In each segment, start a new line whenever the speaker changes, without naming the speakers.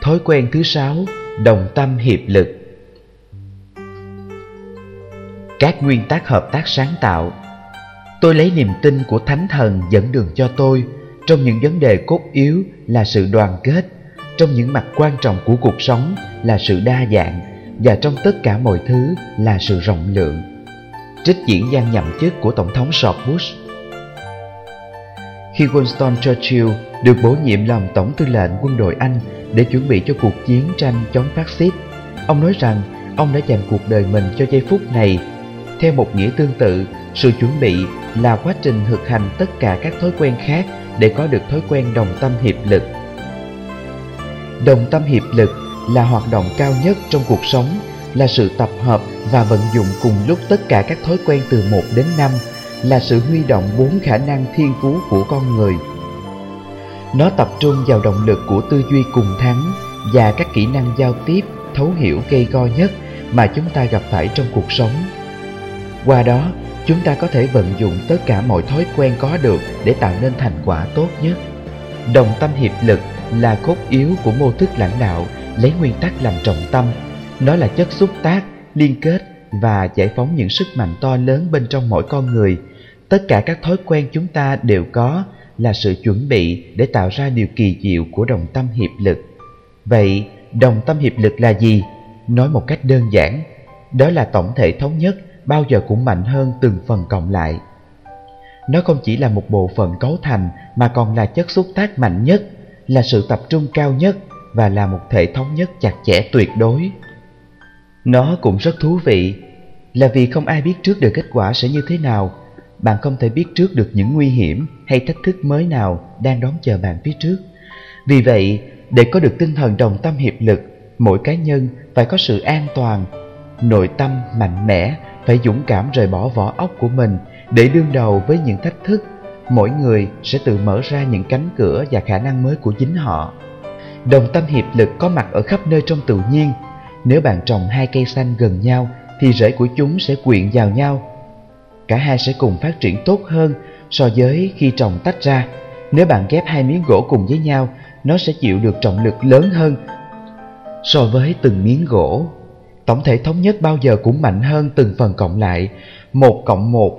Thói quen thứ 6, đồng tâm hiệp lực. Các nguyên tắc hợp tác sáng tạo. Tôi lấy niềm tin của Thánh Thần dẫn đường cho tôi trong những vấn đề cốt yếu là sự đoàn kết, trong những mặt quan trọng của cuộc sống là sự đa dạng, và trong tất cả mọi thứ là sự rộng lượng. Trích diễn văn nhậm chức của Tổng thống George Bush. Khi Winston Churchill được bổ nhiệm làm Tổng tư lệnh quân đội Anh để chuẩn bị cho cuộc chiến tranh chống phát xít, ông nói rằng ông đã dành cuộc đời mình cho giây phút này. Theo một nghĩa tương tự, sự chuẩn bị là quá trình thực hành tất cả các thói quen khác để có được thói quen đồng tâm hiệp lực. Đồng tâm hiệp lực là hoạt động cao nhất trong cuộc sống, là sự tập hợp và vận dụng cùng lúc tất cả các thói quen từ 1 đến 5, là sự huy động 4 khả năng thiên phú của con người. Nó tập trung vào động lực của tư duy cùng thắng và các kỹ năng giao tiếp, thấu hiểu cây go nhất mà chúng ta gặp phải trong cuộc sống. Qua đó, chúng ta có thể vận dụng tất cả mọi thói quen có được để tạo nên thành quả tốt nhất. Đồng tâm hiệp lực là cốt yếu của mô thức lãnh đạo, lấy nguyên tắc làm trọng tâm. Nó là chất xúc tác, liên kết và giải phóng những sức mạnh to lớn bên trong mỗi con người. Tất cả các thói quen chúng ta đều có là sự chuẩn bị để tạo ra điều kỳ diệu của đồng tâm hiệp lực. Vậy, đồng tâm hiệp lực là gì? Nói một cách đơn giản, đó là tổng thể thống nhất bao giờ cũng mạnh hơn từng phần cộng lại. Nó không chỉ là một bộ phận cấu thành mà còn là chất xúc tác mạnh nhất, là sự tập trung cao nhất và là một thể thống nhất chặt chẽ tuyệt đối. Nó cũng rất thú vị, là vì không ai biết trước được kết quả sẽ như thế nào. Bạn không thể biết trước được những nguy hiểm hay thách thức mới nào đang đón chờ bạn phía trước. Vì vậy, để có được tinh thần đồng tâm hiệp lực, mỗi cá nhân phải có sự an toàn, nội tâm mạnh mẽ, phải dũng cảm rời bỏ vỏ ốc của mình để đương đầu với những thách thức. Mỗi người sẽ tự mở ra những cánh cửa và khả năng mới của chính họ. Đồng tâm hiệp lực có mặt ở khắp nơi trong tự nhiên. Nếu bạn trồng 2 cây xanh gần nhau thì rễ của chúng sẽ quyện vào nhau. Cả hai sẽ cùng phát triển tốt hơn so với khi trồng tách ra. Nếu bạn ghép 2 miếng gỗ cùng với nhau, nó sẽ chịu được trọng lực lớn hơn so với từng miếng gỗ. Tổng thể thống nhất bao giờ cũng mạnh hơn từng phần cộng lại. 1 cộng 1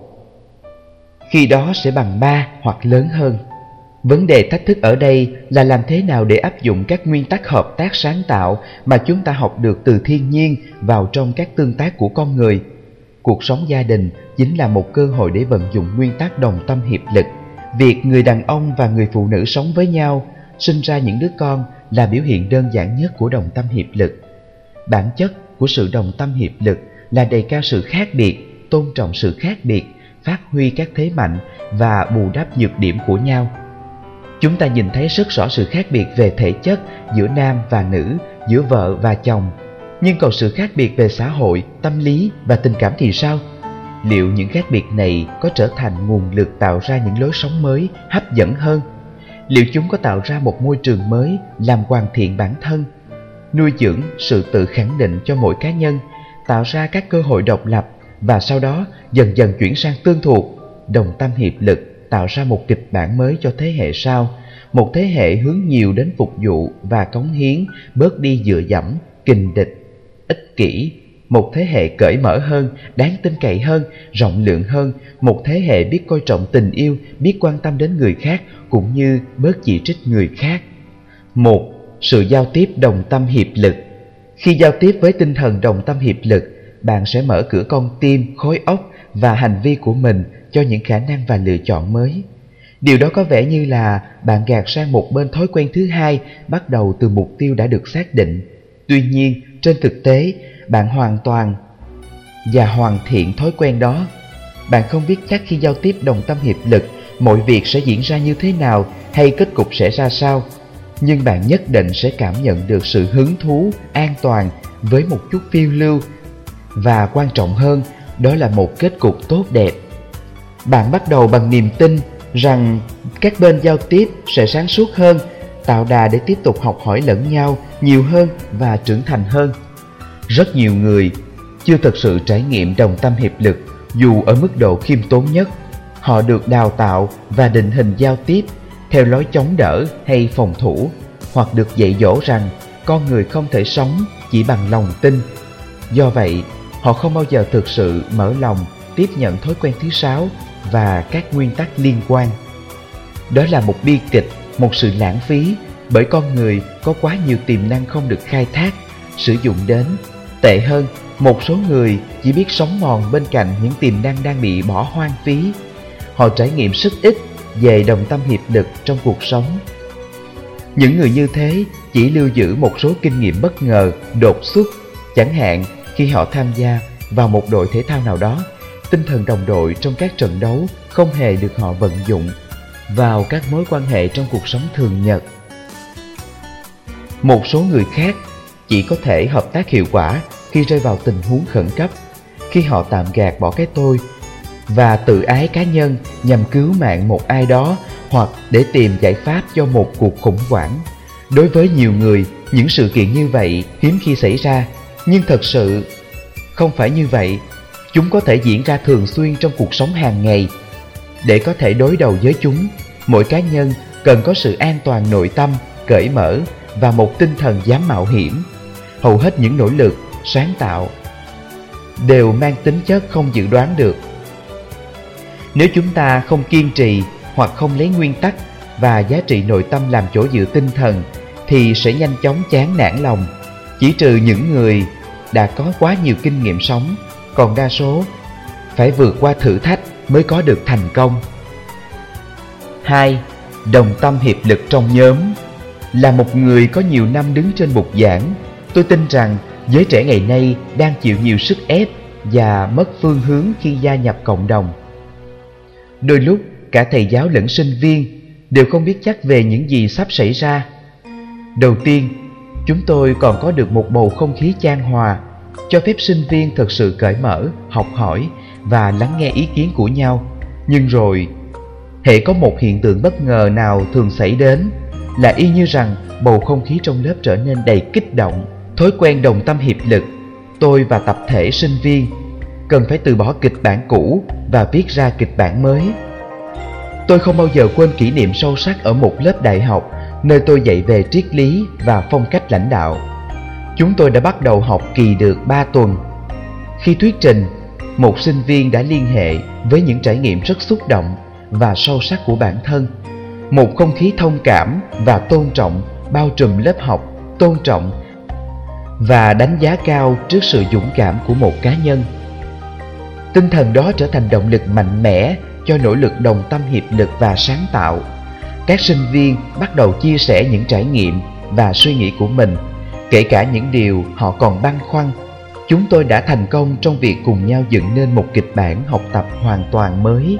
khi đó sẽ bằng 3 hoặc lớn hơn. Vấn đề thách thức ở đây là làm thế nào để áp dụng các nguyên tắc hợp tác sáng tạo mà chúng ta học được từ thiên nhiên vào trong các tương tác của con người. Cuộc sống gia đình chính là một cơ hội để vận dụng nguyên tắc đồng tâm hiệp lực. Việc người đàn ông và người phụ nữ sống với nhau, sinh ra những đứa con là biểu hiện đơn giản nhất của đồng tâm hiệp lực. Bản chất của sự đồng tâm hiệp lực là đề cao sự khác biệt, tôn trọng sự khác biệt, phát huy các thế mạnh và bù đắp nhược điểm của nhau. Chúng ta nhìn thấy rất rõ sự khác biệt về thể chất giữa nam và nữ, giữa vợ và chồng. Nhưng còn sự khác biệt về xã hội, tâm lý và tình cảm thì sao? Liệu những khác biệt này có trở thành nguồn lực tạo ra những lối sống mới, hấp dẫn hơn? Liệu chúng có tạo ra một môi trường mới làm hoàn thiện bản thân, nuôi dưỡng sự tự khẳng định cho mỗi cá nhân, tạo ra các cơ hội độc lập và sau đó dần dần chuyển sang tương thuộc? Đồng tâm hiệp lực tạo ra một kịch bản mới cho thế hệ sau, một thế hệ hướng nhiều đến phục vụ và cống hiến, bớt đi dựa dẫm, kình địch, ích kỷ. Một thế hệ cởi mở hơn, đáng tin cậy hơn, rộng lượng hơn. Một thế hệ biết coi trọng tình yêu, biết quan tâm đến người khác cũng như bớt chỉ trích người khác. 1. Sự giao tiếp đồng tâm hiệp lực. Khi giao tiếp với tinh thần đồng tâm hiệp lực, bạn sẽ mở cửa con tim, khối óc và hành vi của mình cho những khả năng và lựa chọn mới. Điều đó có vẻ như là bạn gạt sang một bên thói quen thứ 2 bắt đầu từ mục tiêu đã được xác định. Tuy nhiên, trên thực tế, bạn hoàn toàn và hoàn thiện thói quen đó. Bạn không biết chắc khi giao tiếp đồng tâm hiệp lực, mọi việc sẽ diễn ra như thế nào hay kết cục sẽ ra sao. Nhưng bạn nhất định sẽ cảm nhận được sự hứng thú, an toàn với một chút phiêu lưu. Và quan trọng hơn, đó là một kết cục tốt đẹp. Bạn bắt đầu bằng niềm tin rằng các bên giao tiếp sẽ sáng suốt hơn, tạo đà để tiếp tục học hỏi lẫn nhau nhiều hơn và trưởng thành hơn. Rất nhiều người chưa thực sự trải nghiệm đồng tâm hiệp lực dù ở mức độ khiêm tốn nhất. Họ được đào tạo và định hình giao tiếp theo lối chống đỡ hay phòng thủ, hoặc được dạy dỗ rằng con người không thể sống chỉ bằng lòng tin. Do vậy, họ không bao giờ thực sự mở lòng tiếp nhận thói quen thứ 6 và các nguyên tắc liên quan. Đó là một bi kịch, một sự lãng phí, bởi con người có quá nhiều tiềm năng không được khai thác, sử dụng đến. Tệ hơn, một số người chỉ biết sống mòn bên cạnh những tiềm năng đang bị bỏ hoang phí. Họ trải nghiệm rất ít về đồng tâm hiệp lực trong cuộc sống. Những người như thế chỉ lưu giữ một số kinh nghiệm bất ngờ, đột xuất. Chẳng hạn khi họ tham gia vào một đội thể thao nào đó, tinh thần đồng đội trong các trận đấu không hề được họ vận dụng vào các mối quan hệ trong cuộc sống thường nhật. Một số người khác chỉ có thể hợp tác hiệu quả khi rơi vào tình huống khẩn cấp, khi họ tạm gạt bỏ cái tôi và tự ái cá nhân nhằm cứu mạng một ai đó hoặc để tìm giải pháp cho một cuộc khủng hoảng. Đối với nhiều người, những sự kiện như vậy hiếm khi xảy ra, nhưng thật sự không phải như vậy. Chúng có thể diễn ra thường xuyên trong cuộc sống hàng ngày. Để có thể đối đầu với chúng, mỗi cá nhân cần có sự an toàn nội tâm, cởi mở và một tinh thần dám mạo hiểm. Hầu hết những nỗ lực, sáng tạo đều mang tính chất không dự đoán được. Nếu chúng ta không kiên trì hoặc không lấy nguyên tắc và giá trị nội tâm làm chỗ dựa tinh thần thì sẽ nhanh chóng chán nản lòng. Chỉ trừ những người đã có quá nhiều kinh nghiệm sống, còn đa số phải vượt qua thử thách mới có được thành công. 2. Đồng tâm hiệp lực trong nhóm. Là một người có nhiều năm đứng trên bục giảng, tôi tin rằng giới trẻ ngày nay đang chịu nhiều sức ép và mất phương hướng khi gia nhập cộng đồng. Đôi lúc cả thầy giáo lẫn sinh viên đều không biết chắc về những gì sắp xảy ra. Đầu tiên, chúng tôi còn có được một bầu không khí chan hòa, cho phép sinh viên thực sự cởi mở, học hỏi và lắng nghe ý kiến của nhau. Nhưng rồi, hễ có một hiện tượng bất ngờ nào thường xảy đến là y như rằng bầu không khí trong lớp trở nên đầy kích động. Thói quen đồng tâm hiệp lực, tôi và tập thể sinh viên cần phải từ bỏ kịch bản cũ và viết ra kịch bản mới. Tôi không bao giờ quên kỷ niệm sâu sắc ở một lớp đại học nơi tôi dạy về triết lý và phong cách lãnh đạo. Chúng tôi đã bắt đầu học kỳ được 3 tuần. Khi thuyết trình, một sinh viên đã liên hệ với những trải nghiệm rất xúc động và sâu sắc của bản thân. Một không khí thông cảm và tôn trọng bao trùm lớp học, tôn trọng và đánh giá cao trước sự dũng cảm của một cá nhân. Tinh thần đó trở thành động lực mạnh mẽ cho nỗ lực đồng tâm hiệp lực và sáng tạo. Các sinh viên bắt đầu chia sẻ những trải nghiệm và suy nghĩ của mình, kể cả những điều họ còn băn khoăn. Chúng tôi đã thành công trong việc cùng nhau dựng nên một kịch bản học tập hoàn toàn mới.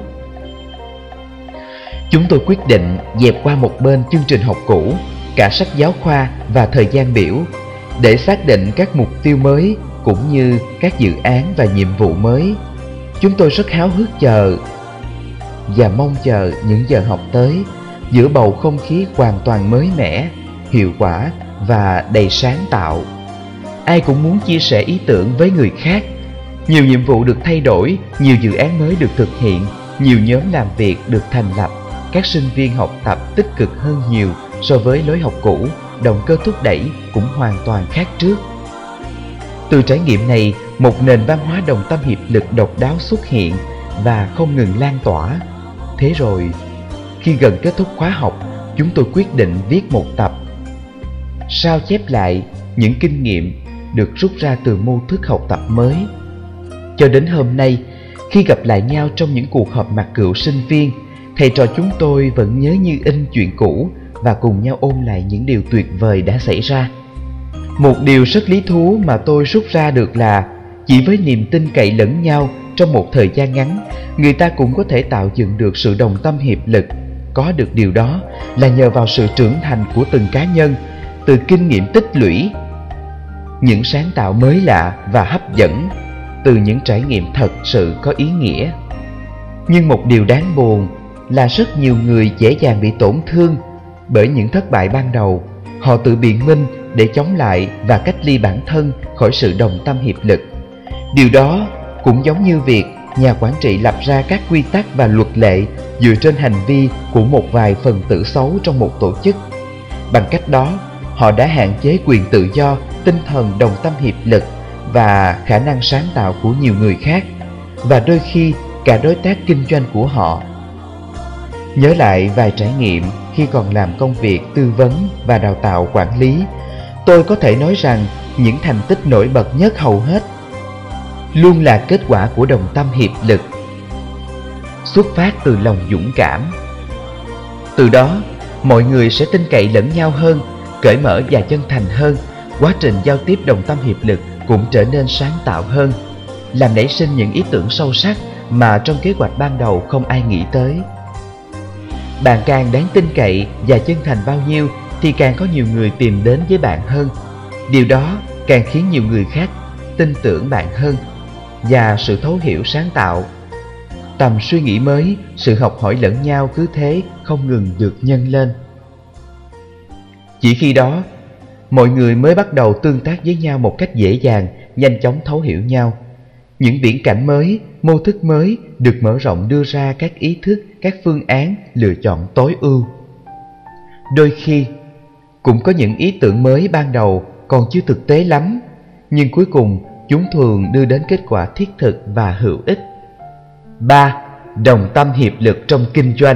Chúng tôi quyết định dẹp qua một bên chương trình học cũ, cả sách giáo khoa và thời gian biểu, để xác định các mục tiêu mới cũng như các dự án và nhiệm vụ mới. Chúng tôi rất háo hức chờ và mong chờ những giờ học tới, giữa bầu không khí hoàn toàn mới mẻ, hiệu quả và đầy sáng tạo. Ai cũng muốn chia sẻ ý tưởng với người khác. Nhiều nhiệm vụ được thay đổi, nhiều dự án mới được thực hiện, nhiều nhóm làm việc được thành lập. Các sinh viên học tập tích cực hơn nhiều so với lối học cũ, động cơ thúc đẩy cũng hoàn toàn khác trước. Từ trải nghiệm này, một nền văn hóa đồng tâm hiệp lực độc đáo xuất hiện và không ngừng lan tỏa. Thế rồi, khi gần kết thúc khóa học, chúng tôi quyết định viết một tập sao chép lại những kinh nghiệm được rút ra từ mô thức học tập mới. Cho đến hôm nay, khi gặp lại nhau trong những cuộc họp mặt cựu sinh viên, thầy trò chúng tôi vẫn nhớ như in chuyện cũ và cùng nhau ôn lại những điều tuyệt vời đã xảy ra. Một điều rất lý thú mà tôi rút ra được là chỉ với niềm tin cậy lẫn nhau trong một thời gian ngắn, người ta cũng có thể tạo dựng được sự đồng tâm hiệp lực. Có được điều đó là nhờ vào sự trưởng thành của từng cá nhân, từ kinh nghiệm tích lũy, những sáng tạo mới lạ và hấp dẫn, từ những trải nghiệm thật sự có ý nghĩa. Nhưng một điều đáng buồn là rất nhiều người dễ dàng bị tổn thương bởi những thất bại ban đầu. Họ tự biện minh để chống lại và cách ly bản thân khỏi sự đồng tâm hiệp lực. Điều đó cũng giống như việc nhà quản trị lập ra các quy tắc và luật lệ dựa trên hành vi của một vài phần tử xấu trong một tổ chức. Bằng cách đó, họ đã hạn chế quyền tự do, tinh thần đồng tâm hiệp lực và khả năng sáng tạo của nhiều người khác, và đôi khi cả đối tác kinh doanh của họ. Nhớ lại vài trải nghiệm khi còn làm công việc tư vấn và đào tạo quản lý, tôi có thể nói rằng những thành tích nổi bật nhất hầu hết luôn là kết quả của đồng tâm hiệp lực, xuất phát từ lòng dũng cảm. Từ đó, mọi người sẽ tin cậy lẫn nhau hơn, cởi mở và chân thành hơn. Quá trình giao tiếp đồng tâm hiệp lực cũng trở nên sáng tạo hơn, làm nảy sinh những ý tưởng sâu sắc mà trong kế hoạch ban đầu không ai nghĩ tới. Bạn càng đáng tin cậy và chân thành bao nhiêu thì càng có nhiều người tìm đến với bạn hơn. Điều đó càng khiến nhiều người khác tin tưởng bạn hơn, và sự thấu hiểu sáng tạo, tầm suy nghĩ mới, sự học hỏi lẫn nhau cứ thế không ngừng được nhân lên. Chỉ khi đó, mọi người mới bắt đầu tương tác với nhau một cách dễ dàng, nhanh chóng thấu hiểu nhau. Những viễn cảnh mới, mô thức mới được mở rộng, đưa ra các ý thức, các phương án, lựa chọn tối ưu. Đôi khi, cũng có những ý tưởng mới ban đầu còn chưa thực tế lắm, nhưng cuối cùng chúng thường đưa đến kết quả thiết thực và hữu ích. 3. Đồng tâm hiệp lực trong kinh doanh.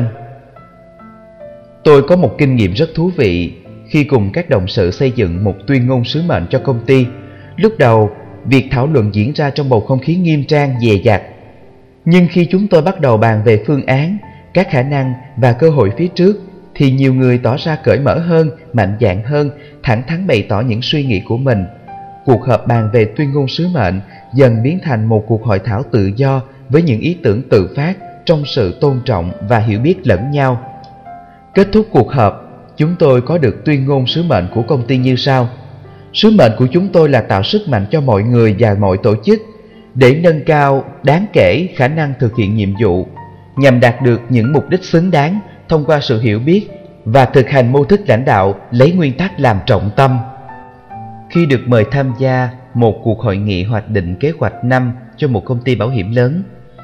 Tôi có một kinh nghiệm rất thú vị khi cùng các đồng sự xây dựng một tuyên ngôn sứ mệnh cho công ty. Lúc đầu, việc thảo luận diễn ra trong bầu không khí nghiêm trang, dè dặt. Nhưng khi chúng tôi bắt đầu bàn về phương án, các khả năng và cơ hội phía trước, thì nhiều người tỏ ra cởi mở hơn, mạnh dạn hơn, thẳng thắn bày tỏ những suy nghĩ của mình. Cuộc họp bàn về tuyên ngôn sứ mệnh dần biến thành một cuộc hội thảo tự do với những ý tưởng tự phát trong sự tôn trọng và hiểu biết lẫn nhau. Kết thúc cuộc họp, chúng tôi có được tuyên ngôn sứ mệnh của công ty như sau. Sứ mệnh của chúng tôi là tạo sức mạnh cho mọi người và mọi tổ chức để nâng cao đáng kể khả năng thực hiện nhiệm vụ, nhằm đạt được những mục đích xứng đáng thông qua sự hiểu biết và thực hành mô thức lãnh đạo lấy nguyên tắc làm trọng tâm. Khi được mời tham gia một cuộc hội nghị hoạch định kế hoạch năm cho một công ty bảo hiểm lớn,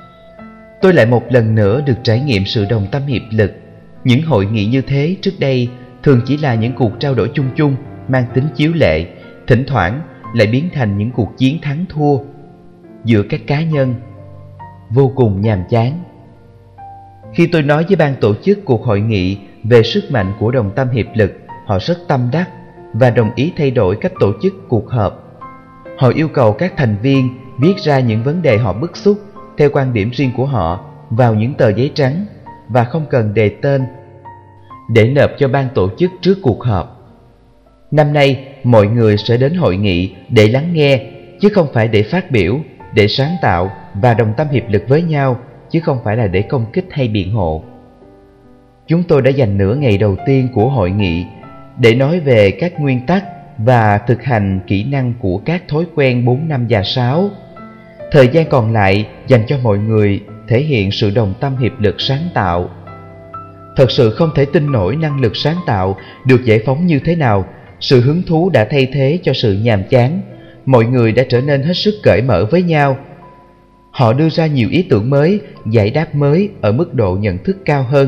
tôi lại một lần nữa được trải nghiệm sự đồng tâm hiệp lực. Những hội nghị như thế trước đây thường chỉ là những cuộc trao đổi chung chung, mang tính chiếu lệ, thỉnh thoảng lại biến thành những cuộc chiến thắng thua giữa các cá nhân, vô cùng nhàm chán. Khi tôi nói với ban tổ chức cuộc hội nghị về sức mạnh của đồng tâm hiệp lực, họ rất tâm đắc và đồng ý thay đổi cách tổ chức cuộc họp. Họ yêu cầu các thành viên viết ra những vấn đề họ bức xúc theo quan điểm riêng của họ vào những tờ giấy trắng và không cần đề tên, để nộp cho ban tổ chức trước cuộc họp. Năm nay, mọi người sẽ đến hội nghị để lắng nghe, chứ không phải để phát biểu, để sáng tạo và đồng tâm hiệp lực với nhau, chứ không phải là để công kích hay biện hộ. Chúng tôi đã dành nửa ngày đầu tiên của hội nghị để nói về các nguyên tắc và thực hành kỹ năng của các thói quen 4, 5 và 6. Thời gian còn lại dành cho mọi người thể hiện sự đồng tâm hiệp lực sáng tạo. Thật sự không thể tin nổi năng lực sáng tạo được giải phóng như thế nào. Sự hứng thú đã thay thế cho sự nhàm chán. Mọi người đã trở nên hết sức cởi mở với nhau. Họ đưa ra nhiều ý tưởng mới, giải đáp mới ở mức độ nhận thức cao hơn.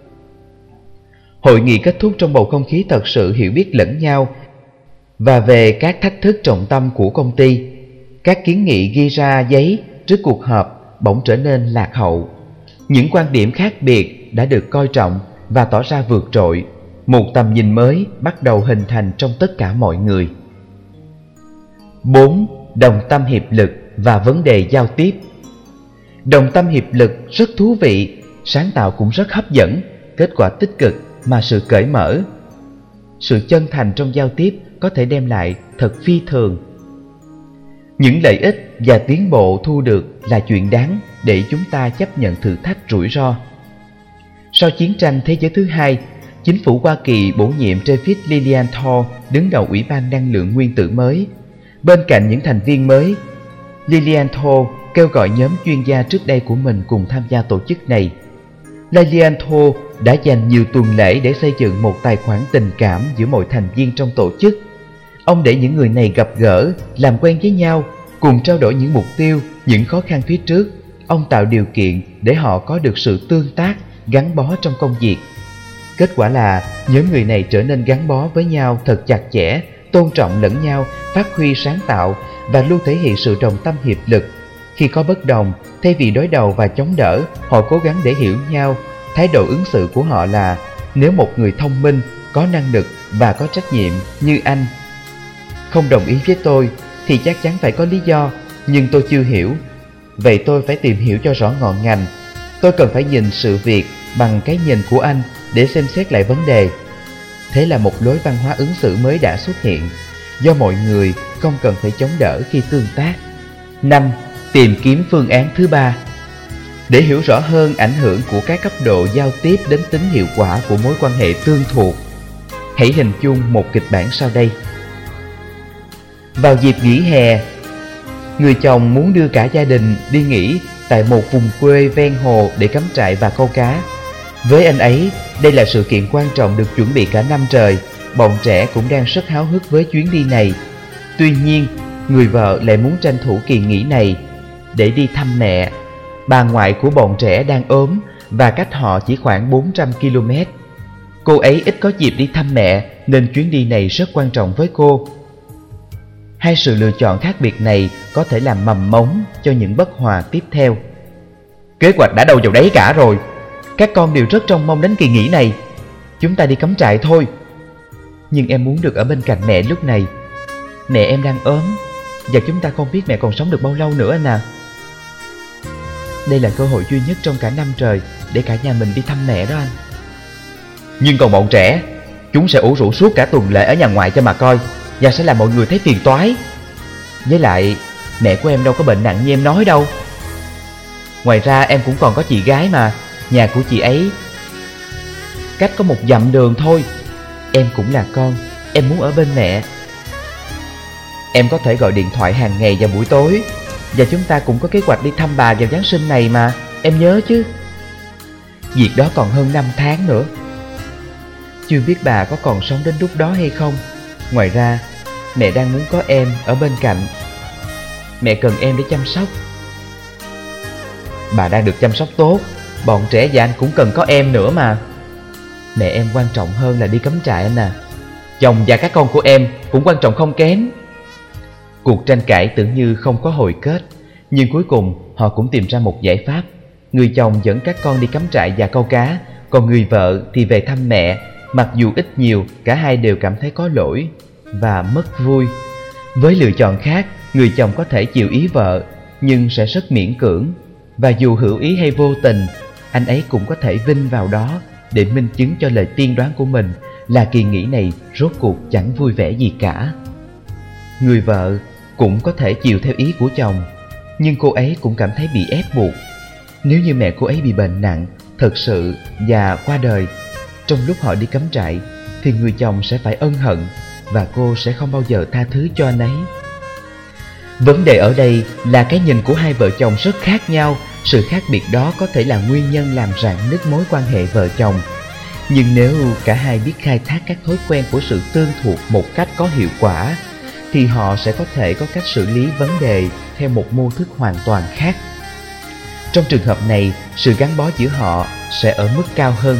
Hội nghị kết thúc trong bầu không khí thật sự hiểu biết lẫn nhau và về các thách thức trọng tâm của công ty. Các kiến nghị ghi ra giấy trước cuộc họp bỗng trở nên lạc hậu. Những quan điểm khác biệt đã được coi trọng và tỏ ra vượt trội. Một tầm nhìn mới bắt đầu hình thành trong tất cả mọi người. 4. Đồng tâm hiệp lực và vấn đề giao tiếp. Đồng tâm hiệp lực rất thú vị, sáng tạo cũng rất hấp dẫn, kết quả tích cực mà sự cởi mở, sự chân thành trong giao tiếp có thể đem lại thật phi thường. Những lợi ích và tiến bộ thu được là chuyện đáng để chúng ta chấp nhận thử thách rủi ro. Sau chiến tranh thế giới thứ hai, chính phủ Hoa Kỳ bổ nhiệm David Lilian Thor đứng đầu Ủy ban Năng lượng Nguyên tử mới. Bên cạnh những thành viên mới, Lilian Thor kêu gọi nhóm chuyên gia trước đây của mình cùng tham gia tổ chức này. Lilian Thor đã dành nhiều tuần lễ để xây dựng một tài khoản tình cảm giữa mọi thành viên trong tổ chức. Ông để những người này gặp gỡ, làm quen với nhau, cùng trao đổi những mục tiêu, những khó khăn phía trước. Ông tạo điều kiện để họ có được sự tương tác, gắn bó trong công việc. Kết quả là nhóm người này trở nên gắn bó với nhau thật chặt chẽ, tôn trọng lẫn nhau, phát huy sáng tạo và luôn thể hiện sự đồng tâm hiệp lực. Khi có bất đồng, thay vì đối đầu và chống đỡ, họ cố gắng để hiểu nhau. Thái độ ứng xử của họ là: nếu một người thông minh, có năng lực và có trách nhiệm như anh không đồng ý với tôi thì chắc chắn phải có lý do, nhưng tôi chưa hiểu. Vậy tôi phải tìm hiểu cho rõ ngọn ngành. Tôi cần phải nhìn sự việc bằng cái nhìn của anh để xem xét lại vấn đề. Thế là một lối văn hóa ứng xử mới đã xuất hiện, do mọi người không cần phải chống đỡ khi tương tác. 5. Tìm kiếm phương án thứ ba. Để hiểu rõ hơn ảnh hưởng của các cấp độ giao tiếp đến tính hiệu quả của mối quan hệ tương thuộc, hãy hình dung một kịch bản sau đây. Vào dịp nghỉ hè, người chồng muốn đưa cả gia đình đi nghỉ tại một vùng quê ven hồ để cắm trại và câu cá. Với anh ấy, đây là sự kiện quan trọng được chuẩn bị cả năm trời. Bọn trẻ cũng đang rất háo hức với chuyến đi này. Tuy nhiên, người vợ lại muốn tranh thủ kỳ nghỉ này để đi thăm mẹ. Bà ngoại của bọn trẻ đang ốm và cách họ chỉ khoảng 400 km. Cô ấy ít có dịp đi thăm mẹ nên chuyến đi này rất quan trọng với cô. Hai sự lựa chọn khác biệt này có thể làm mầm mống cho những bất hòa tiếp theo. Kế hoạch đã đâu vào đấy cả rồi. Các con đều rất trông mong đến kỳ nghỉ này. Chúng ta đi cắm trại thôi. Nhưng em muốn được ở bên cạnh mẹ lúc này. Mẹ em đang ốm và chúng ta không biết mẹ còn sống được bao lâu nữa anh à. Đây là cơ hội duy nhất trong cả năm trời để cả nhà mình đi thăm mẹ đó anh. Nhưng còn bọn trẻ, chúng sẽ ủ rũ suốt cả tuần lễ ở nhà ngoại cho mà coi, và sẽ làm mọi người thấy phiền toái. Với lại, mẹ của em đâu có bệnh nặng như em nói đâu. Ngoài ra em cũng còn có chị gái mà. Nhà của chị ấy cách có một dặm đường thôi. Em cũng là con, em muốn ở bên mẹ. Em có thể gọi điện thoại hàng ngày vào buổi tối. Và chúng ta cũng có kế hoạch đi thăm bà vào Giáng sinh này mà, em nhớ chứ. Việc đó còn hơn 5 tháng nữa. Chưa biết bà có còn sống đến lúc đó hay không. Ngoài ra, mẹ đang muốn có em ở bên cạnh. Mẹ cần em để chăm sóc. Bà đang được chăm sóc tốt. Bọn trẻ và anh cũng cần có em nữa mà. Mẹ em quan trọng hơn là đi cắm trại anh à. Chồng và các con của em cũng quan trọng không kém. Cuộc tranh cãi tưởng như không có hồi kết, nhưng cuối cùng họ cũng tìm ra một giải pháp. Người chồng dẫn các con đi cắm trại và câu cá, còn người vợ thì về thăm mẹ. Mặc dù ít nhiều, cả hai đều cảm thấy có lỗi và mất vui. Với lựa chọn khác, người chồng có thể chiều ý vợ, nhưng sẽ rất miễn cưỡng. Và dù hữu ý hay vô tình, anh ấy cũng có thể vin vào đó để minh chứng cho lời tiên đoán của mình là kỳ nghỉ này rốt cuộc chẳng vui vẻ gì cả. Người vợ cũng có thể chiều theo ý của chồng, nhưng cô ấy cũng cảm thấy bị ép buộc. Nếu như mẹ cô ấy bị bệnh nặng, thật sự và qua đời trong lúc họ đi cắm trại, thì người chồng sẽ phải ân hận và cô sẽ không bao giờ tha thứ cho anh ấy. Vấn đề ở đây là cái nhìn của hai vợ chồng rất khác nhau. Sự khác biệt đó có thể là nguyên nhân làm rạn nứt mối quan hệ vợ chồng. Nhưng nếu cả hai biết khai thác các thói quen của sự tương thuộc một cách có hiệu quả, thì họ sẽ có thể có cách xử lý vấn đề theo một mô thức hoàn toàn khác. Trong trường hợp này, sự gắn bó giữa họ sẽ ở mức cao hơn.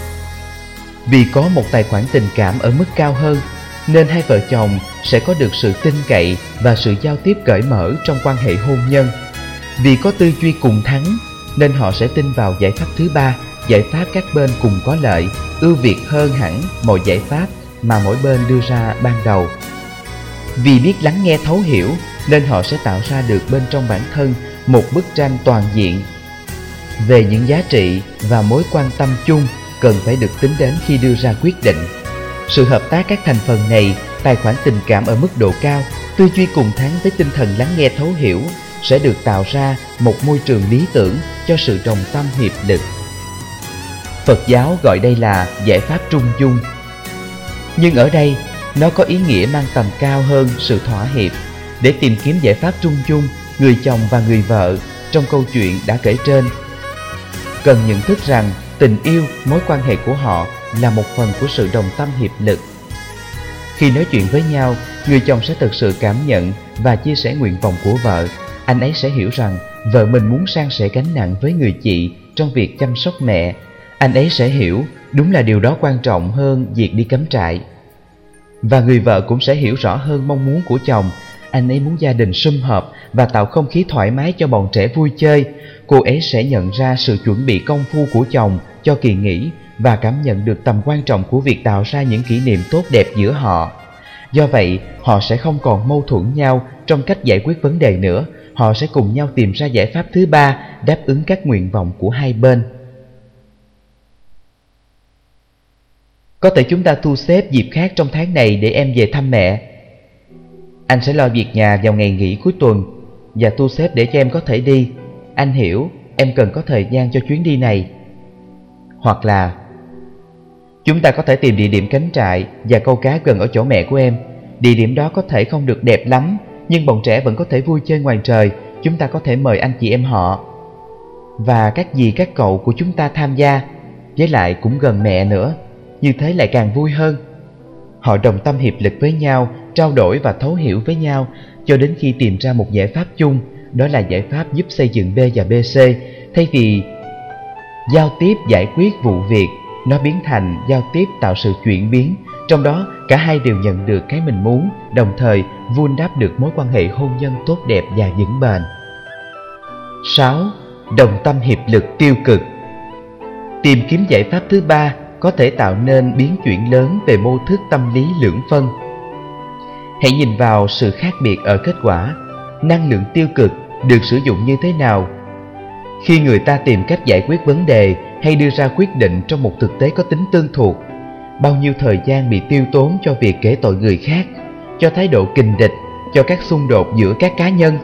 Vì có một tài khoản tình cảm ở mức cao hơn, nên hai vợ chồng sẽ có được sự tin cậy và sự giao tiếp cởi mở trong quan hệ hôn nhân. Vì có tư duy cùng thắng, nên họ sẽ tin vào giải pháp thứ ba, giải pháp các bên cùng có lợi, ưu việt hơn hẳn mọi giải pháp mà mỗi bên đưa ra ban đầu. Vì biết lắng nghe thấu hiểu, nên họ sẽ tạo ra được bên trong bản thân một bức tranh toàn diện về những giá trị và mối quan tâm chung cần phải được tính đến khi đưa ra quyết định. Sự hợp tác các thành phần này, tài khoản tình cảm ở mức độ cao, tư duy cùng thắng với tinh thần lắng nghe thấu hiểu, sẽ được tạo ra một môi trường lý tưởng cho sự đồng tâm hiệp lực. Phật giáo gọi đây là giải pháp trung dung. Nhưng ở đây, nó có ý nghĩa mang tầm cao hơn sự thỏa hiệp. Để tìm kiếm giải pháp trung dung, người chồng và người vợ trong câu chuyện đã kể trên cần nhận thức rằng tình yêu, mối quan hệ của họ là một phần của sự đồng tâm hiệp lực. Khi nói chuyện với nhau, người chồng sẽ thực sự cảm nhận và chia sẻ nguyện vọng của vợ. Anh ấy sẽ hiểu rằng vợ mình muốn san sẻ gánh nặng với người chị trong việc chăm sóc mẹ. Anh ấy sẽ hiểu đúng là điều đó quan trọng hơn việc đi cắm trại. Và người vợ cũng sẽ hiểu rõ hơn mong muốn của chồng. Anh ấy muốn gia đình sum họp và tạo không khí thoải mái cho bọn trẻ vui chơi. Cô ấy sẽ nhận ra sự chuẩn bị công phu của chồng cho kỳ nghỉ và cảm nhận được tầm quan trọng của việc tạo ra những kỷ niệm tốt đẹp giữa họ. Do vậy, họ sẽ không còn mâu thuẫn nhau trong cách giải quyết vấn đề nữa. Họ sẽ cùng nhau tìm ra giải pháp thứ ba đáp ứng các nguyện vọng của hai bên. Có thể chúng ta thu xếp dịp khác trong tháng này để em về thăm mẹ. Anh sẽ lo việc nhà vào ngày nghỉ cuối tuần và thu xếp để cho em có thể đi. Anh hiểu em cần có thời gian cho chuyến đi này. Hoặc là chúng ta có thể tìm địa điểm cắm trại và câu cá gần ở chỗ mẹ của em. Địa điểm đó có thể không được đẹp lắm, nhưng bọn trẻ vẫn có thể vui chơi ngoài trời. Chúng ta có thể mời anh chị em họ và các dì các cậu của chúng ta tham gia. Với lại cũng gần mẹ nữa, như thế lại càng vui hơn. Họ đồng tâm hiệp lực với nhau, trao đổi và thấu hiểu với nhau cho đến khi tìm ra một giải pháp chung. Đó là giải pháp giúp xây dựng B và BC. Thay vì giao tiếp giải quyết vụ việc, nó biến thành giao tiếp tạo sự chuyển biến. Trong đó cả hai đều nhận được cái mình muốn, đồng thời vun đắp được mối quan hệ hôn nhân tốt đẹp và vững bền. 6. Đồng tâm hiệp lực tiêu cực. Tìm kiếm giải pháp thứ ba có thể tạo nên biến chuyển lớn về mô thức tâm lý lưỡng phân. Hãy nhìn vào sự khác biệt ở kết quả. Năng lượng tiêu cực được sử dụng như thế nào? Khi người ta tìm cách giải quyết vấn đề hay đưa ra quyết định trong một thực tế có tính tương thuộc, bao nhiêu thời gian bị tiêu tốn cho việc kể tội người khác, cho thái độ kình địch, cho các xung đột giữa các cá nhân.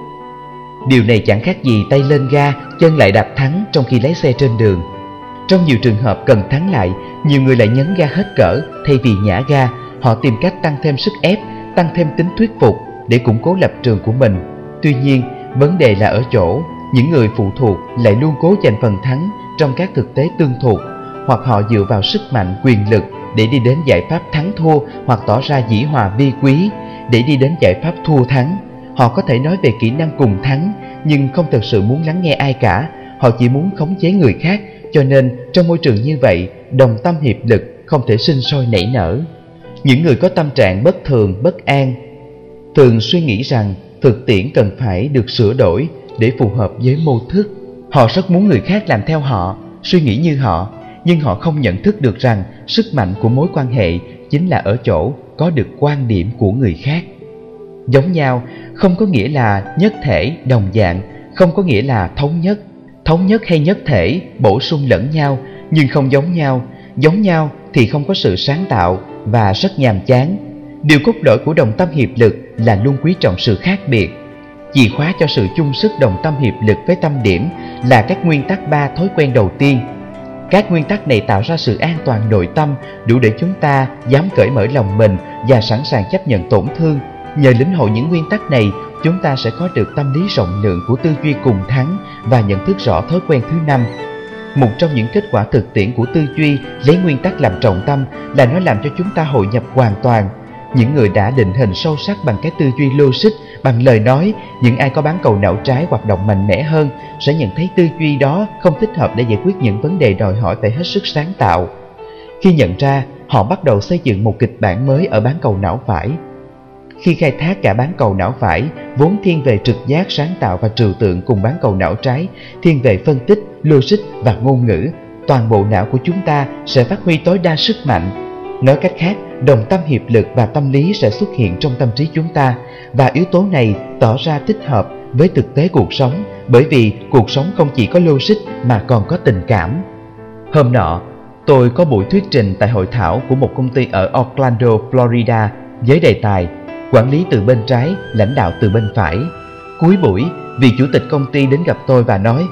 Điều này chẳng khác gì tay lên ga, chân lại đạp thắng trong khi lái xe trên đường. Trong nhiều trường hợp cần thắng lại, nhiều người lại nhấn ga hết cỡ thay vì nhả ga. Họ tìm cách tăng thêm sức ép, tăng thêm tính thuyết phục để củng cố lập trường của mình. Tuy nhiên, vấn đề là ở chỗ những người phụ thuộc lại luôn cố giành phần thắng trong các thực tế tương thuộc, hoặc họ dựa vào sức mạnh, quyền lực để đi đến giải pháp thắng thua, hoặc tỏ ra dĩ hòa vi quý để đi đến giải pháp thua thắng. Họ có thể nói về kỹ năng cùng thắng, nhưng không thực sự muốn lắng nghe ai cả. Họ chỉ muốn khống chế người khác, cho nên trong môi trường như vậy, đồng tâm hiệp lực không thể sinh sôi nảy nở. Những người có tâm trạng bất thường, bất an thường suy nghĩ rằng thực tiễn cần phải được sửa đổi để phù hợp với mô thức. Họ rất muốn người khác làm theo họ, suy nghĩ như họ, nhưng họ không nhận thức được rằng sức mạnh của mối quan hệ chính là ở chỗ có được quan điểm của người khác. Giống nhau không có nghĩa là nhất thể, đồng dạng, không có nghĩa là thống nhất. Thống nhất hay nhất thể bổ sung lẫn nhau, nhưng không giống nhau. Giống nhau thì không có sự sáng tạo và rất nhàm chán. Điều cốt lõi của đồng tâm hiệp lực là luôn quý trọng sự khác biệt. Chìa khóa cho sự chung sức đồng tâm hiệp lực với tâm điểm là các nguyên tắc 3 thói quen đầu tiên. Các nguyên tắc này tạo ra sự an toàn nội tâm, đủ để chúng ta dám cởi mở lòng mình và sẵn sàng chấp nhận tổn thương. Nhờ lĩnh hội những nguyên tắc này, chúng ta sẽ có được tâm lý rộng lượng của tư duy cùng thắng và nhận thức rõ thói quen thứ 5. Một trong những kết quả thực tiễn của tư duy lấy nguyên tắc làm trọng tâm là nó làm cho chúng ta hội nhập hoàn toàn. Những người đã định hình sâu sắc bằng cái tư duy logic, bằng lời nói, những ai có bán cầu não trái hoạt động mạnh mẽ hơn sẽ nhận thấy tư duy đó không thích hợp để giải quyết những vấn đề đòi hỏi phải hết sức sáng tạo. Khi nhận ra, họ bắt đầu xây dựng một kịch bản mới ở bán cầu não phải. Khi khai thác cả bán cầu não phải, vốn thiên về trực giác, sáng tạo và trừu tượng, cùng bán cầu não trái, thiên về phân tích, logic và ngôn ngữ, toàn bộ não của chúng ta sẽ phát huy tối đa sức mạnh. Nói cách khác, đồng tâm hiệp lực và tâm lý sẽ xuất hiện trong tâm trí chúng ta, và yếu tố này tỏ ra thích hợp với thực tế cuộc sống, bởi vì cuộc sống không chỉ có logic mà còn có tình cảm. Hôm nọ, tôi có buổi thuyết trình tại hội thảo của một công ty ở Orlando, Florida với đề tài quản lý từ bên trái, lãnh đạo từ bên phải. Cuối buổi, vị chủ tịch công ty đến gặp tôi và nói: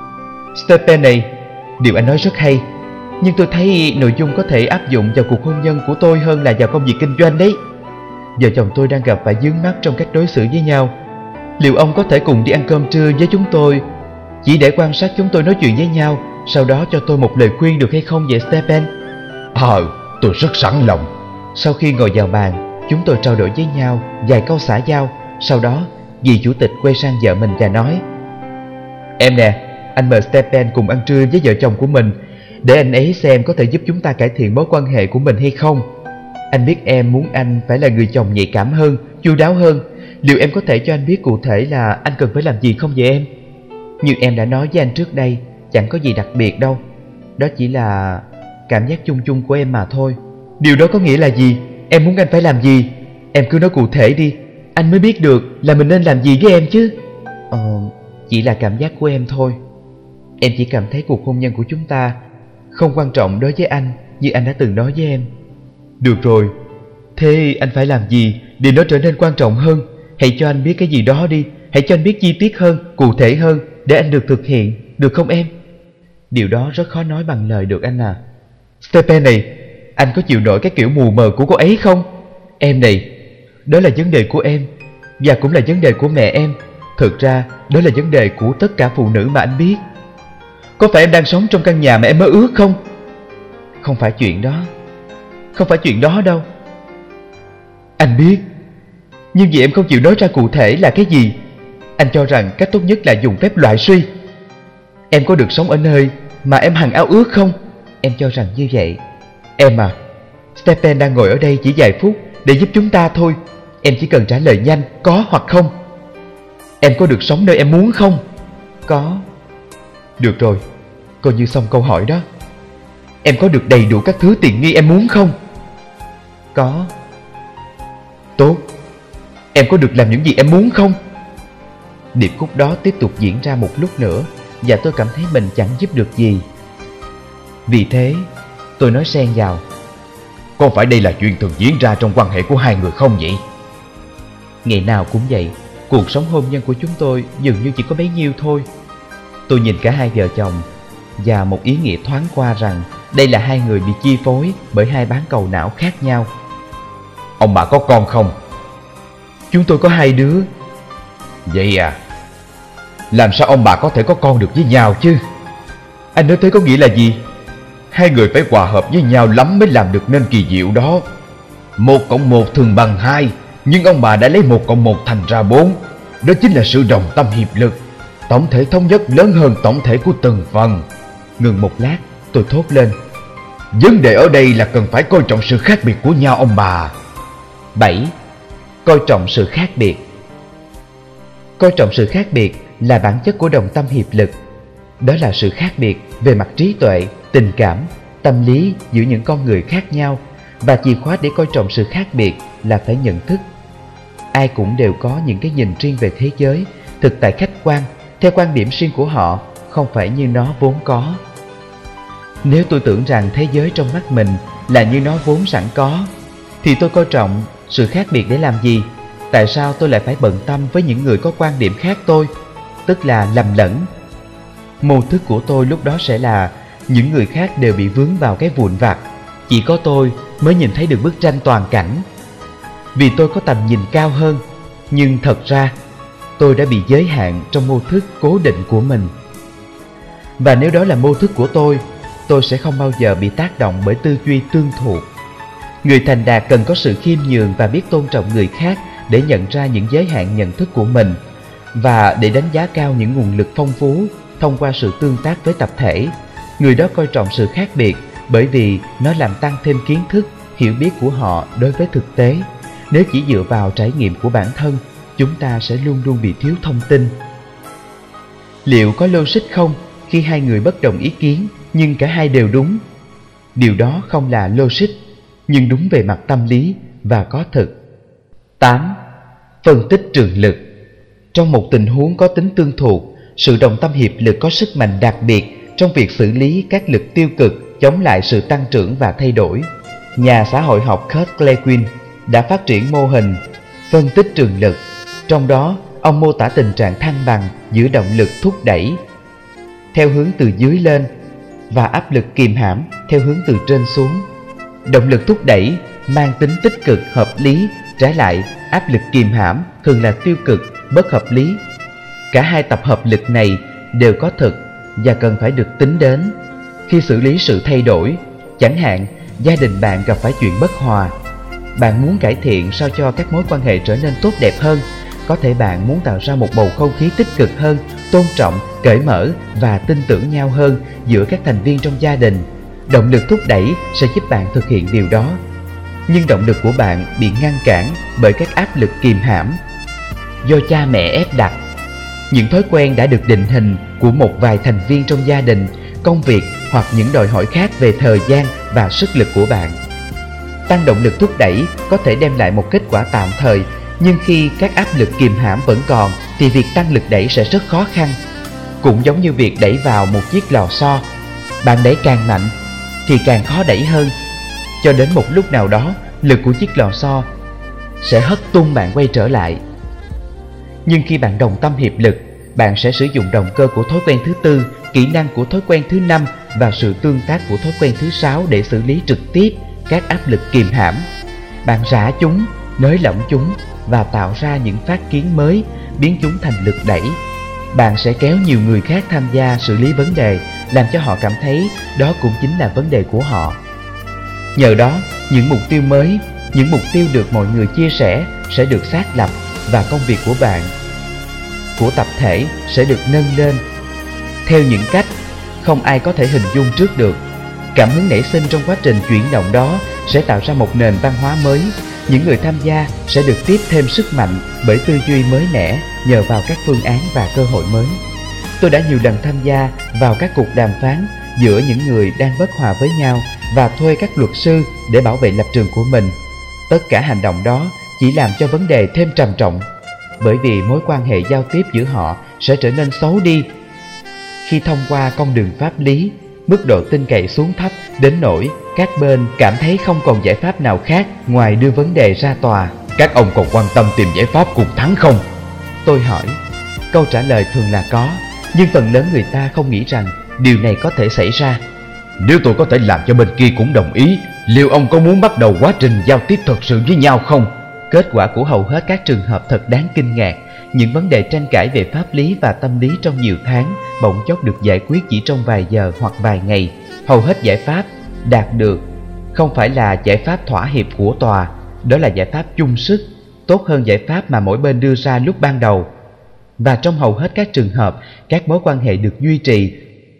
"Stephen này, điều anh nói rất hay, nhưng tôi thấy nội dung có thể áp dụng vào cuộc hôn nhân của tôi hơn là vào công việc kinh doanh đấy. Vợ chồng tôi đang gặp phải vướng mắc trong cách đối xử với nhau. Liệu ông có thể cùng đi ăn cơm trưa với chúng tôi, chỉ để quan sát chúng tôi nói chuyện với nhau, sau đó cho tôi một lời khuyên được hay không vậy Stephen?"
Tôi rất sẵn lòng.
Sau khi ngồi vào bàn, chúng tôi trao đổi với nhau vài câu xã giao. Sau đó, vị chủ tịch quay sang vợ mình và nói: "Em nè, anh mời Stephen cùng ăn trưa với vợ chồng của mình. để anh ấy xem có thể giúp chúng ta cải thiện mối quan hệ của mình hay không. Anh biết em muốn anh phải là người chồng nhạy cảm hơn, chu đáo hơn. Liệu em có thể cho anh biết cụ thể là anh cần phải làm gì không vậy em? Như em đã nói với anh trước đây, chẳng có gì đặc biệt đâu. Đó chỉ là cảm giác chung chung của em mà thôi. Điều đó có nghĩa là gì? Em muốn anh phải làm gì? Em cứ nói cụ thể đi, anh mới biết được là mình nên làm gì với em chứ. Chỉ là cảm giác của em thôi. Em chỉ cảm thấy cuộc hôn nhân của chúng ta không quan trọng đối với anh như anh đã từng nói với em. Được rồi, thế anh phải làm gì để nó trở nên quan trọng hơn? Hãy cho anh biết cái gì đó đi. Hãy cho anh biết chi tiết hơn, cụ thể hơn, để anh được thực hiện, được không em? Điều đó rất khó nói bằng lời được anh à. Stephen này, anh có chịu nổi cái kiểu mù mờ của cô ấy không? Em này, đó là vấn đề của em, và cũng là vấn đề của mẹ em. Thực ra, đó là vấn đề của tất cả phụ nữ mà anh biết. Có phải em đang sống trong căn nhà mà em mơ ước không? Không phải chuyện đó. Không phải chuyện đó đâu. Anh biết. Nhưng vì em không chịu nói ra cụ thể là cái gì, anh cho rằng cách tốt nhất là dùng phép loại suy. Em có được sống ở nơi mà em hằng ao ước không? Em cho rằng như vậy. Em à, Stephen đang ngồi ở đây chỉ vài phút để giúp chúng ta thôi. Em chỉ cần trả lời nhanh, có hoặc không. Em có được sống nơi em muốn không? Có. Được rồi, coi như xong câu hỏi đó. Em có được đầy đủ các thứ tiện nghi em muốn không? Có. Tốt. Em có được làm những gì em muốn không? Điệp khúc đó tiếp tục diễn ra một lúc nữa, và tôi cảm thấy mình chẳng giúp được gì. Vì thế, tôi nói xen vào.
Có phải đây là chuyện thường diễn ra trong quan hệ của hai người không vậy?
Ngày nào cũng vậy. Cuộc sống hôn nhân của chúng tôi dường như chỉ có bấy nhiêu thôi. Tôi nhìn cả hai vợ chồng, và một ý nghĩa thoáng qua rằng đây là hai người bị chi phối bởi hai bán cầu não khác nhau.
Ông bà có con không?
Chúng tôi có 2 đứa.
Vậy à? Làm sao ông bà có thể có con được với nhau chứ?
Anh nói thế có nghĩa là gì?
Hai người phải hòa hợp với nhau lắm mới làm được nên kỳ diệu đó. 1 cộng 1 thường bằng 2, nhưng ông bà đã lấy 1 cộng 1 thành ra 4. Đó chính là sự đồng tâm hiệp lực. Tổng thể thống nhất lớn hơn tổng thể của từng phần.
Ngừng một lát, tôi thốt lên.
Vấn đề ở đây là cần phải coi trọng sự khác biệt của nhau ông bà.
7. Coi trọng sự khác biệt. Coi trọng sự khác biệt là bản chất của đồng tâm hiệp lực. Đó là sự khác biệt về mặt trí tuệ, tình cảm, tâm lý giữa những con người khác nhau. Và chìa khóa để coi trọng sự khác biệt là phải nhận thức. Ai cũng đều có những cái nhìn riêng về thế giới, thực tại khách quan, theo quan điểm riêng của họ, không phải như nó vốn có. Nếu tôi tưởng rằng thế giới trong mắt mình là như nó vốn sẵn có, thì tôi coi trọng sự khác biệt để làm gì? Tại sao tôi lại phải bận tâm với những người có quan điểm khác tôi, tức là lầm lẫn? Mô thức của tôi lúc đó sẽ là những người khác đều bị vướng vào cái vụn vặt, chỉ có tôi mới nhìn thấy được bức tranh toàn cảnh. Vì tôi có tầm nhìn cao hơn, nhưng thật ra tôi đã bị giới hạn trong mô thức cố định của mình. Và nếu đó là mô thức của tôi sẽ không bao giờ bị tác động bởi tư duy tương thuộc. Người thành đạt cần có sự khiêm nhường và biết tôn trọng người khác để nhận ra những giới hạn nhận thức của mình, và để đánh giá cao những nguồn lực phong phú thông qua sự tương tác với tập thể. Người đó coi trọng sự khác biệt bởi vì nó làm tăng thêm kiến thức, hiểu biết của họ đối với thực tế. Nếu chỉ dựa vào trải nghiệm của bản thân, chúng ta sẽ luôn luôn bị thiếu thông tin. Liệu có logic không khi hai người bất đồng ý kiến nhưng cả hai đều đúng? Điều đó không là logic, nhưng đúng về mặt tâm lý và có thực. 8. Phân tích trường lực. Trong một tình huống có tính tương thuộc, sự đồng tâm hiệp lực có sức mạnh đặc biệt trong việc xử lý các lực tiêu cực chống lại sự tăng trưởng và thay đổi. Nhà xã hội học Kurt Lewin đã phát triển mô hình phân tích trường lực. Trong đó, ông mô tả tình trạng thăng bằng giữa động lực thúc đẩy theo hướng từ dưới lên và áp lực kìm hãm theo hướng từ trên xuống. Động lực thúc đẩy mang tính tích cực hợp lý, trái lại áp lực kìm hãm thường là tiêu cực bất hợp lý. Cả hai tập hợp lực này đều có thực và cần phải được tính đến. Khi xử lý sự thay đổi, chẳng hạn gia đình bạn gặp phải chuyện bất hòa, bạn muốn cải thiện sao cho các mối quan hệ trở nên tốt đẹp hơn, có thể bạn muốn tạo ra một bầu không khí tích cực hơn, tôn trọng, cởi mở và tin tưởng nhau hơn giữa các thành viên trong gia đình. Động lực thúc đẩy sẽ giúp bạn thực hiện điều đó. Nhưng động lực của bạn bị ngăn cản bởi các áp lực kìm hãm do cha mẹ ép đặt, những thói quen đã được định hình của một vài thành viên trong gia đình, công việc hoặc những đòi hỏi khác về thời gian và sức lực của bạn. Tăng động lực thúc đẩy có thể đem lại một kết quả tạm thời, nhưng khi các áp lực kìm hãm vẫn còn thì việc tăng lực đẩy sẽ rất khó khăn. Cũng giống như việc đẩy vào một chiếc lò xo, bạn đẩy càng mạnh thì càng khó đẩy hơn, cho đến một lúc nào đó lực của chiếc lò xo sẽ hất tung bạn quay trở lại. Nhưng khi bạn đồng tâm hiệp lực, bạn sẽ sử dụng động cơ của thói quen thứ tư, kỹ năng của thói quen thứ năm và sự tương tác của thói quen thứ sáu để xử lý trực tiếp các áp lực kìm hãm. Bạn rã chúng, nới lỏng chúng và tạo ra những phát kiến mới, biến chúng thành lực đẩy. Bạn sẽ kéo nhiều người khác tham gia xử lý vấn đề, làm cho họ cảm thấy đó cũng chính là vấn đề của họ. Nhờ đó, những mục tiêu mới, những mục tiêu được mọi người chia sẻ sẽ được xác lập và công việc của bạn, của tập thể sẽ được nâng lên theo những cách không ai có thể hình dung trước được. Cảm hứng nảy sinh trong quá trình chuyển động đó sẽ tạo ra một nền văn hóa mới. Những người tham gia sẽ được tiếp thêm sức mạnh bởi tư duy mới mẻ nhờ vào các phương án và cơ hội mới. Tôi đã nhiều lần tham gia vào các cuộc đàm phán giữa những người đang bất hòa với nhau và thuê các luật sư để bảo vệ lập trường của mình. Tất cả hành động đó chỉ làm cho vấn đề thêm trầm trọng, bởi vì mối quan hệ giao tiếp giữa họ sẽ trở nên xấu đi khi thông qua con đường pháp lý. Mức độ tin cậy xuống thấp đến nỗi các bên cảm thấy không còn giải pháp nào khác ngoài đưa vấn đề ra tòa.
Các ông còn quan tâm tìm giải pháp cùng thắng không?
Tôi hỏi. Câu trả lời thường là có, nhưng phần lớn người ta không nghĩ rằng điều này có thể xảy ra.
Nếu tôi có thể làm cho bên kia cũng đồng ý, liệu ông có muốn bắt đầu quá trình giao tiếp thật sự với nhau không?
Kết quả của hầu hết các trường hợp thật đáng kinh ngạc. Những vấn đề tranh cãi về pháp lý và tâm lý trong nhiều tháng bỗng chốc được giải quyết chỉ trong vài giờ hoặc vài ngày. Hầu hết giải pháp đạt được không phải là giải pháp thỏa hiệp của tòa, đó là giải pháp chung sức, tốt hơn giải pháp mà mỗi bên đưa ra lúc ban đầu. Và trong hầu hết các trường hợp, các mối quan hệ được duy trì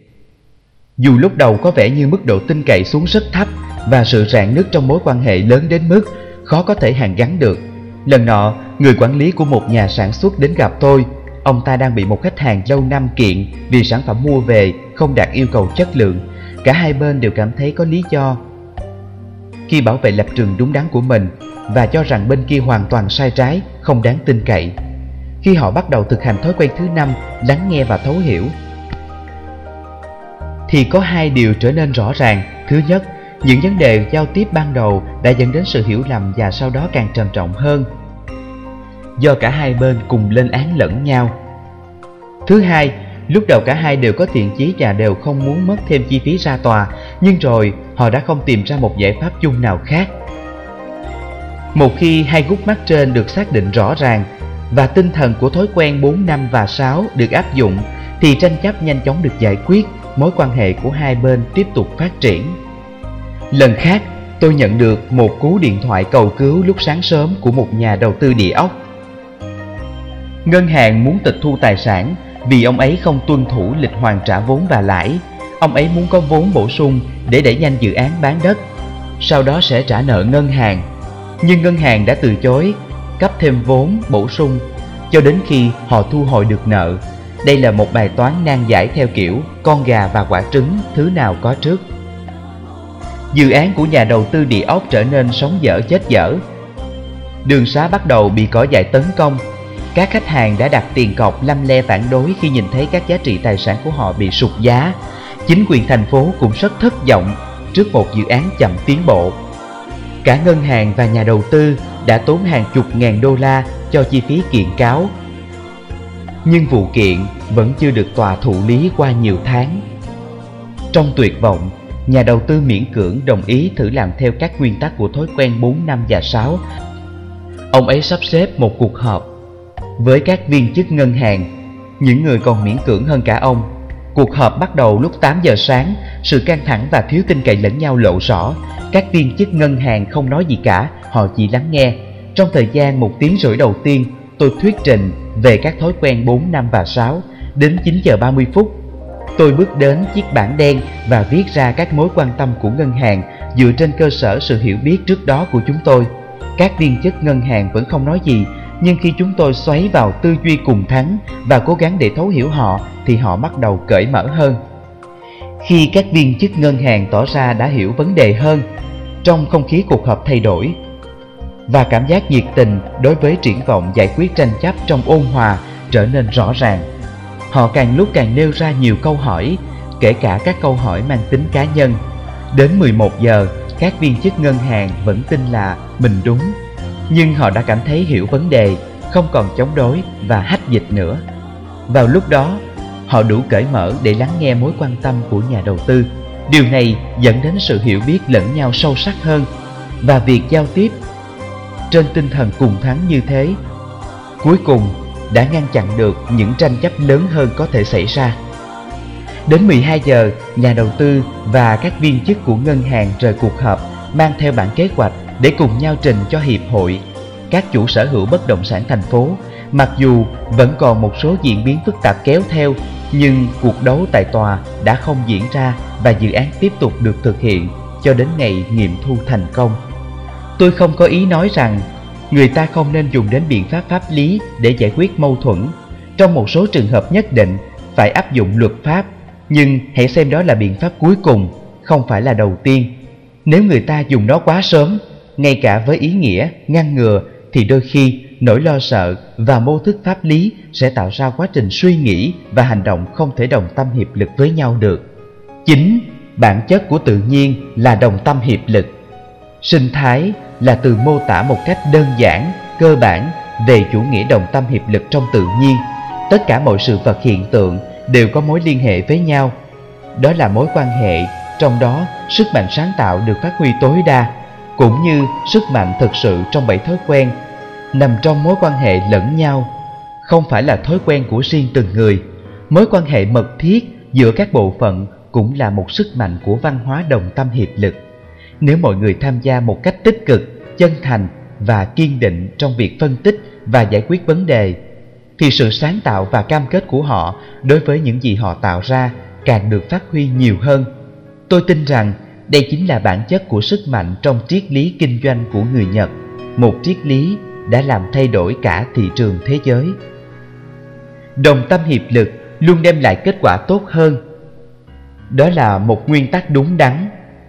dù lúc đầu có vẻ như mức độ tin cậy xuống rất thấp và sự rạn nứt trong mối quan hệ lớn đến mức khó có thể hàn gắn được. Lần nọ, người quản lý của một nhà sản xuất đến gặp tôi. Ông ta đang bị một khách hàng lâu năm kiện vì sản phẩm mua về không đạt yêu cầu chất lượng. Cả hai bên đều cảm thấy có lý do khi bảo vệ lập trường đúng đắn của mình và cho rằng bên kia hoàn toàn sai trái, không đáng tin cậy. Khi họ bắt đầu thực hành thói quen thứ 5, lắng nghe và thấu hiểu, thì có hai điều trở nên rõ ràng. Thứ nhất, những vấn đề giao tiếp ban đầu đã dẫn đến sự hiểu lầm và sau đó càng trầm trọng hơn do cả hai bên cùng lên án lẫn nhau. Thứ hai, lúc đầu cả hai đều có thiện chí và đều không muốn mất thêm chi phí ra tòa, nhưng rồi họ đã không tìm ra một giải pháp chung nào khác. Một khi hai gút mắt trên được xác định rõ ràng và tinh thần của thói quen 4, 5 và 6 được áp dụng, thì tranh chấp nhanh chóng được giải quyết, mối quan hệ của hai bên tiếp tục phát triển. Lần khác, tôi nhận được một cú điện thoại cầu cứu lúc sáng sớm của một nhà đầu tư địa ốc. Ngân hàng muốn tịch thu tài sản vì ông ấy không tuân thủ lịch hoàn trả vốn và lãi. Ông ấy muốn có vốn bổ sung để đẩy nhanh dự án bán đất, sau đó sẽ trả nợ ngân hàng. Nhưng ngân hàng đã từ chối cấp thêm vốn bổ sung cho đến khi họ thu hồi được nợ. Đây là một bài toán nan giải theo kiểu con gà và quả trứng, thứ nào có trước. Dự án của nhà đầu tư địa ốc trở nên sống dở chết dở. Đường xá bắt đầu bị cỏ dại tấn công. Các khách hàng đã đặt tiền cọc lăm le phản đối khi nhìn thấy các giá trị tài sản của họ bị sụt giá. Chính quyền thành phố cũng rất thất vọng trước một dự án chậm tiến bộ. Cả ngân hàng và nhà đầu tư đã tốn hàng chục ngàn đô la cho chi phí kiện cáo, nhưng vụ kiện vẫn chưa được tòa thụ lý qua nhiều tháng. Trong tuyệt vọng, nhà đầu tư miễn cưỡng đồng ý thử làm theo các nguyên tắc của thói quen 4, 5 và 6. Ông ấy sắp xếp một cuộc họp với các viên chức ngân hàng, những người còn miễn cưỡng hơn cả ông. Cuộc họp bắt đầu lúc 8 giờ sáng, sự căng thẳng và thiếu tin cậy lẫn nhau lộ rõ. Các viên chức ngân hàng không nói gì cả, họ chỉ lắng nghe. Trong thời gian 1 tiếng rưỡi đầu tiên, tôi thuyết trình về các thói quen 4, 5 và 6. Đến 9 giờ 30 phút, tôi bước đến chiếc bảng đen và viết ra các mối quan tâm của ngân hàng dựa trên cơ sở sự hiểu biết trước đó của chúng tôi. Các viên chức ngân hàng vẫn không nói gì, nhưng khi chúng tôi xoáy vào tư duy cùng thắng và cố gắng để thấu hiểu họ thì họ bắt đầu cởi mở hơn. Khi các viên chức ngân hàng tỏ ra đã hiểu vấn đề hơn, trong không khí cuộc họp thay đổi và cảm giác nhiệt tình đối với triển vọng giải quyết tranh chấp trong ôn hòa trở nên rõ ràng. Họ càng lúc càng nêu ra nhiều câu hỏi, kể cả các câu hỏi mang tính cá nhân. Đến 11 giờ, các viên chức ngân hàng vẫn tin là mình đúng, nhưng họ đã cảm thấy hiểu vấn đề, không còn chống đối và hách dịch nữa. Vào lúc đó, họ đủ cởi mở để lắng nghe mối quan tâm của nhà đầu tư. Điều này dẫn đến sự hiểu biết lẫn nhau sâu sắc hơn, và việc giao tiếp trên tinh thần cùng thắng như thế cuối cùng đã ngăn chặn được những tranh chấp lớn hơn có thể xảy ra. Đến 12 giờ, nhà đầu tư và các viên chức của ngân hàng rời cuộc họp mang theo bản kế hoạch để cùng nhau trình cho hiệp hội các chủ sở hữu bất động sản thành phố. Mặc dù vẫn còn một số diễn biến phức tạp kéo theo, nhưng cuộc đấu tại tòa đã không diễn ra và dự án tiếp tục được thực hiện cho đến ngày nghiệm thu thành công. Tôi không có ý nói rằng người ta không nên dùng đến biện pháp pháp lý để giải quyết mâu thuẫn. Trong một số trường hợp nhất định phải áp dụng luật pháp, nhưng hãy xem đó là biện pháp cuối cùng, không phải là đầu tiên. Nếu người ta dùng nó quá sớm, ngay cả với ý nghĩa ngăn ngừa, thì đôi khi nỗi lo sợ và mô thức pháp lý sẽ tạo ra quá trình suy nghĩ và hành động không thể đồng tâm hiệp lực với nhau được. Chính bản chất của tự nhiên là đồng tâm hiệp lực. Sinh thái là từ mô tả một cách đơn giản, cơ bản về chủ nghĩa đồng tâm hiệp lực trong tự nhiên. Tất cả mọi sự vật hiện tượng đều có mối liên hệ với nhau. Đó là mối quan hệ, trong đó sức mạnh sáng tạo được phát huy tối đa, cũng như sức mạnh thực sự trong 7 thói quen nằm trong mối quan hệ lẫn nhau, không phải là thói quen của riêng từng người. Mối quan hệ mật thiết giữa các bộ phận cũng là một sức mạnh của văn hóa đồng tâm hiệp lực. Nếu mọi người tham gia một cách tích cực, chân thành và kiên định trong việc phân tích và giải quyết vấn đề, thì sự sáng tạo và cam kết của họ đối với những gì họ tạo ra càng được phát huy nhiều hơn. Tôi tin rằng đây chính là bản chất của sức mạnh trong triết lý kinh doanh của người Nhật, một triết lý đã làm thay đổi cả thị trường thế giới. Đồng tâm hiệp lực luôn đem lại kết quả tốt hơn. Đó là một nguyên tắc đúng đắn.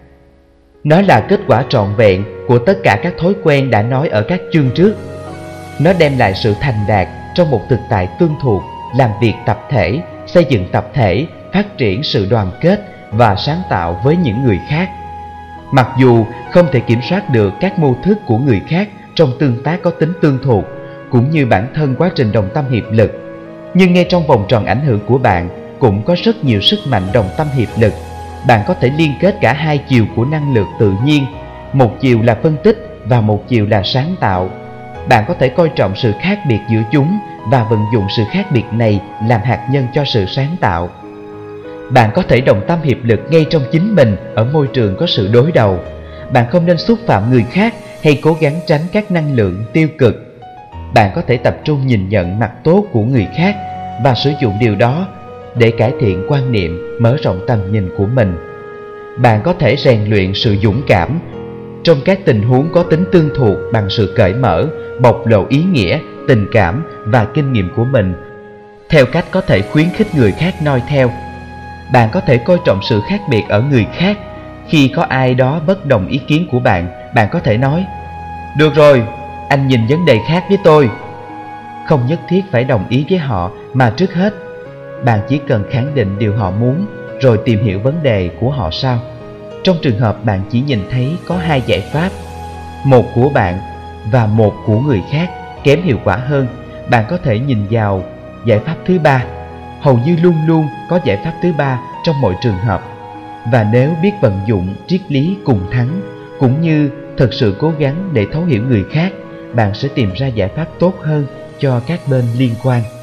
Nó là kết quả trọn vẹn của tất cả các thói quen đã nói ở các chương trước. Nó đem lại sự thành đạt trong một thực tại tương thuộc, làm việc tập thể, xây dựng tập thể, phát triển sự đoàn kết và sáng tạo với những người khác. Mặc dù không thể kiểm soát được các mô thức của người khác trong tương tác có tính tương thuộc, cũng như bản thân quá trình đồng tâm hiệp lực, nhưng ngay trong vòng tròn ảnh hưởng của bạn cũng có rất nhiều sức mạnh đồng tâm hiệp lực. Bạn có thể liên kết cả hai chiều của năng lượng tự nhiên, một chiều là phân tích và một chiều là sáng tạo. Bạn có thể coi trọng sự khác biệt giữa chúng và vận dụng sự khác biệt này làm hạt nhân cho sự sáng tạo. Bạn có thể đồng tâm hiệp lực ngay trong chính mình ở môi trường có sự đối đầu. Bạn không nên xúc phạm người khác hay cố gắng tránh các năng lượng tiêu cực. Bạn có thể tập trung nhìn nhận mặt tốt của người khác và sử dụng điều đó để cải thiện quan niệm, mở rộng tầm nhìn của mình. Bạn có thể rèn luyện sự dũng cảm trong các tình huống có tính tương thuộc bằng sự cởi mở, bộc lộ ý nghĩa, tình cảm và kinh nghiệm của mình theo cách có thể khuyến khích người khác noi theo. Bạn có thể coi trọng sự khác biệt ở người khác. Khi có ai đó bất đồng ý kiến của bạn, bạn có thể nói: "Được rồi, anh nhìn vấn đề khác với tôi." Không nhất thiết phải đồng ý với họ, mà trước hết bạn chỉ cần khẳng định điều họ muốn, rồi tìm hiểu vấn đề của họ sau. Trong trường hợp bạn chỉ nhìn thấy có hai giải pháp, một của bạn và một của người khác, kém hiệu quả hơn, bạn có thể nhìn vào giải pháp thứ ba. Hầu như luôn luôn có giải pháp thứ ba trong mọi trường hợp. Và nếu biết vận dụng triết lý cùng thắng, cũng như thực sự cố gắng để thấu hiểu người khác, bạn sẽ tìm ra giải pháp tốt hơn cho các bên liên quan.